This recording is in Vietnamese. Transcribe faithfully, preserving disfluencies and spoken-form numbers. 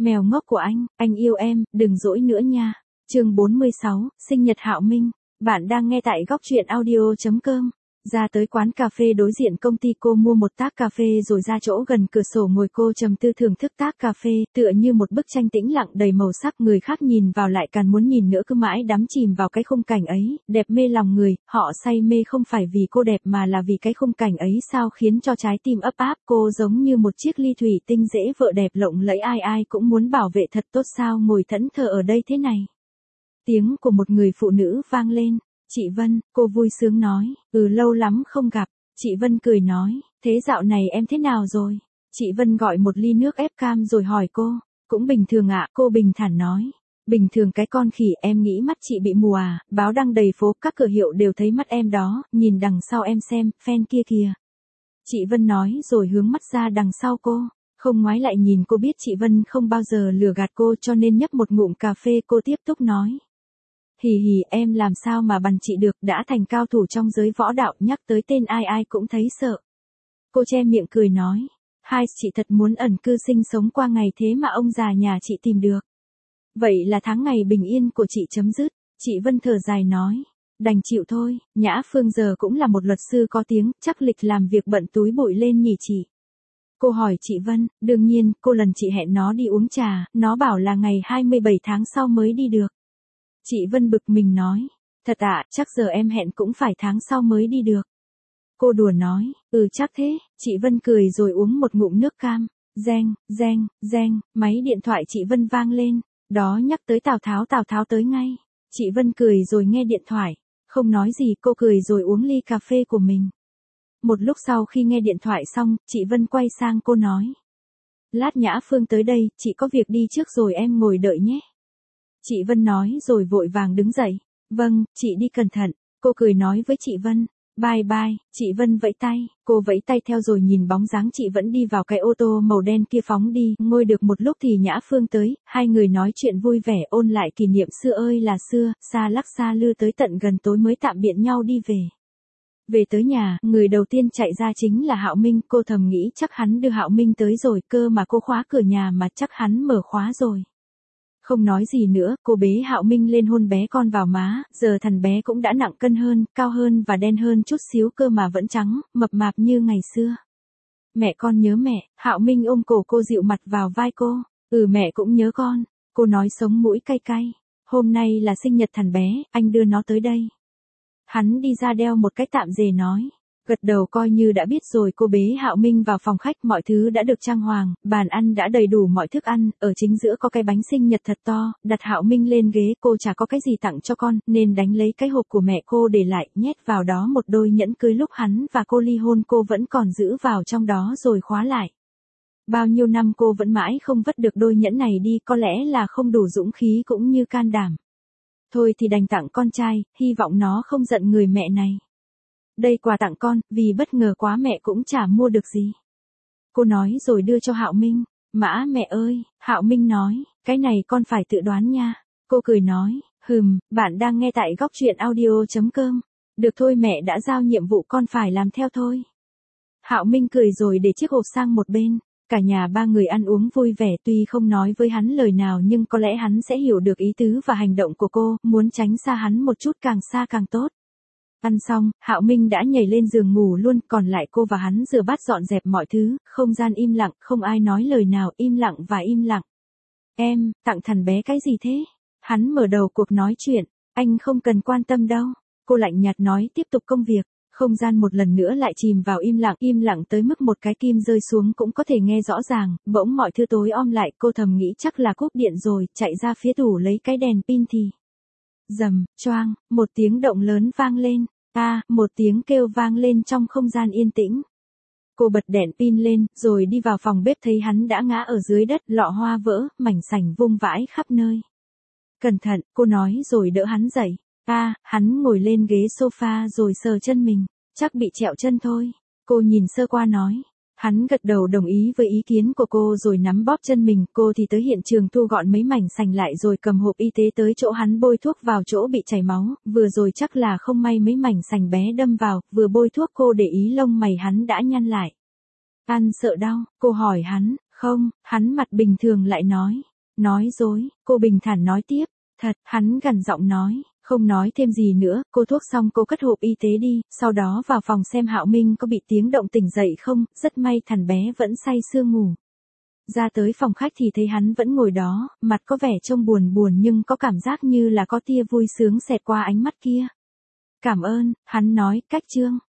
Mèo ngốc của anh, anh yêu em, đừng dỗi nữa nha. Chương bốn mươi sáu, sinh nhật Hạo Minh. Bạn đang nghe tại góc truyện audio chấm com. Ra tới quán cà phê đối diện công ty, cô mua một tách cà phê rồi ra chỗ gần cửa sổ ngồi, cô trầm tư thưởng thức tách cà phê, tựa như một bức tranh tĩnh lặng đầy màu sắc, người khác nhìn vào lại càng muốn nhìn nữa, cứ mãi đắm chìm vào cái khung cảnh ấy, đẹp mê lòng người. Họ say mê không phải vì cô đẹp mà là vì cái khung cảnh ấy sao khiến cho trái tim ấp áp. Cô giống như một chiếc ly thủy tinh dễ vỡ, đẹp lộng lẫy, ai ai cũng muốn bảo vệ thật tốt, sao ngồi thẫn thờ ở đây thế này. Tiếng của một người phụ nữ vang lên. Chị Vân, cô vui sướng nói, ừ lâu lắm không gặp. Chị Vân cười nói, thế dạo này em thế nào rồi? Chị Vân gọi một ly nước ép cam rồi hỏi cô, cũng bình thường ạ, cô bình thản nói. Bình thường cái con khỉ, em nghĩ mắt chị bị mù à, báo đăng đầy phố, các cửa hiệu đều thấy mắt em đó, nhìn đằng sau em xem, fan kia kìa. Chị Vân nói rồi hướng mắt ra đằng sau cô, không ngoái lại nhìn. Cô biết chị Vân không bao giờ lừa gạt cô cho nên nhấp một ngụm cà phê, cô tiếp tục nói. Hì hì, em làm sao mà bằng chị được, đã thành cao thủ trong giới võ đạo, nhắc tới tên ai ai cũng thấy sợ. Cô che miệng cười nói, hai, chị thật muốn ẩn cư sinh sống qua ngày thế mà ông già nhà chị tìm được. Vậy là tháng ngày bình yên của chị chấm dứt. Chị Vân thở dài nói, đành chịu thôi, Nhã Phương giờ cũng là một luật sư có tiếng, chắc lịch làm việc bận túi bụi lên nhỉ chị. Cô hỏi chị Vân, đương nhiên, cô lần chị hẹn nó đi uống trà, nó bảo là ngày hai mươi bảy tháng sau mới đi được. Chị Vân bực mình nói, thật ạ, chắc giờ em hẹn cũng phải tháng sau mới đi được. Cô đùa nói, ừ chắc thế. Chị Vân cười rồi uống một ngụm nước cam. Reng, reng, reng, máy điện thoại chị Vân vang lên. Đó nhắc tới Tào Tháo, Tào Tháo tới ngay. Chị Vân cười rồi nghe điện thoại. Không nói gì, cô cười rồi uống ly cà phê của mình. Một lúc sau khi nghe điện thoại xong, chị Vân quay sang cô nói. Lát Nhã Phương tới đây, chị có việc đi trước rồi, em ngồi đợi nhé. Chị Vân nói rồi vội vàng đứng dậy. Vâng, chị đi cẩn thận. Cô cười nói với chị Vân. Bye bye. Chị Vân vẫy tay. Cô vẫy tay theo rồi nhìn bóng dáng chị vẫn đi vào cái ô tô màu đen kia phóng đi. Ngồi được một lúc thì Nhã Phương tới. Hai người nói chuyện vui vẻ, ôn lại kỷ niệm xưa ơi là xưa. Xa lắc xa lư tới tận gần tối mới tạm biệt nhau đi về. Về tới nhà, người đầu tiên chạy ra chính là Hạo Minh. Cô thầm nghĩ chắc hắn đưa Hạo Minh tới rồi, cơ mà cô khóa cửa nhà mà chắc hắn mở khóa rồi. Không nói gì nữa, cô bế Hạo Minh lên hôn bé con vào má. Giờ thằng bé cũng đã nặng cân hơn, cao hơn và đen hơn chút xíu, cơ mà vẫn trắng, mập mạp như ngày xưa. Mẹ con nhớ mẹ. Hạo Minh ôm cổ cô, dịu mặt vào vai cô. Ừ mẹ cũng nhớ con. Cô nói sống mũi cay cay. Hôm nay là sinh nhật thằng bé, anh đưa nó tới đây. Hắn đi ra đeo một cái tạm dề nói. Gật đầu coi như đã biết rồi. Cô bế Hạo Minh vào phòng khách, mọi thứ đã được trang hoàng, bàn ăn đã đầy đủ mọi thức ăn, ở chính giữa có cái bánh sinh nhật thật to, đặt Hạo Minh lên ghế. Cô chả có cái gì tặng cho con, nên đánh lấy cái hộp của mẹ cô để lại, nhét vào đó một đôi nhẫn cưới lúc hắn và cô ly hôn, cô vẫn còn giữ vào trong đó rồi khóa lại. Bao nhiêu năm cô vẫn mãi không vứt được đôi nhẫn này đi, có lẽ là không đủ dũng khí cũng như can đảm. Thôi thì đành tặng con trai, hy vọng nó không giận người mẹ này. Đây quà tặng con, vì bất ngờ quá mẹ cũng chả mua được gì. Cô nói rồi đưa cho Hạo Minh. Mã mẹ ơi. Hạo Minh nói, cái này con phải tự đoán nha. Cô cười nói, hừm, bạn đang nghe tại góc truyện audio chấm com. Được thôi, mẹ đã giao nhiệm vụ, con phải làm theo thôi. Hạo Minh cười rồi để chiếc hộp sang một bên. Cả nhà ba người ăn uống vui vẻ, tuy không nói với hắn lời nào nhưng có lẽ hắn sẽ hiểu được ý tứ và hành động của cô, muốn tránh xa hắn một chút, càng xa càng tốt. Ăn xong, Hạo Minh đã nhảy lên giường ngủ luôn, còn lại cô và hắn rửa bát dọn dẹp mọi thứ, không gian im lặng, không ai nói lời nào, im lặng và im lặng. Em, tặng thằng bé cái gì thế? Hắn mở đầu cuộc nói chuyện, anh không cần quan tâm đâu. Cô lạnh nhạt nói, tiếp tục công việc. Không gian một lần nữa lại chìm vào im lặng, im lặng tới mức một cái kim rơi xuống cũng có thể nghe rõ ràng. Bỗng mọi thứ tối om lại, cô thầm nghĩ chắc là cúp điện rồi, chạy ra phía tủ lấy cái đèn pin thì rầm, choang, một tiếng động lớn vang lên. A, à, một tiếng kêu vang lên trong không gian yên tĩnh. Cô bật đèn pin lên, rồi đi vào phòng bếp, thấy hắn đã ngã ở dưới đất, lọ hoa vỡ, mảnh sành vung vãi khắp nơi. Cẩn thận, cô nói rồi đỡ hắn dậy. A, à, hắn ngồi lên ghế sofa rồi sờ chân mình, chắc bị trẹo chân thôi. Cô nhìn sơ qua nói. Hắn gật đầu đồng ý với ý kiến của cô rồi nắm bóp chân mình. Cô thì tới hiện trường thu gọn mấy mảnh sành lại rồi cầm hộp y tế tới chỗ hắn bôi thuốc vào chỗ bị chảy máu. Vừa rồi chắc là không may mấy mảnh sành bé đâm vào, vừa bôi thuốc cô để ý lông mày hắn đã nhăn lại. Ăn sợ đau, cô hỏi hắn. Không, hắn mặt bình thường lại nói. Nói dối, cô bình thản nói tiếp. Thật, hắn gằn giọng nói, không nói thêm gì nữa, cô thuốc xong cô cất hộp y tế đi, sau đó vào phòng xem Hạo Minh có bị tiếng động tỉnh dậy không, rất may thằng bé vẫn say sưa ngủ. Ra tới phòng khách thì thấy hắn vẫn ngồi đó, mặt có vẻ trông buồn buồn nhưng có cảm giác như là có tia vui sướng xẹt qua ánh mắt kia. Cảm ơn, hắn nói, cách trương.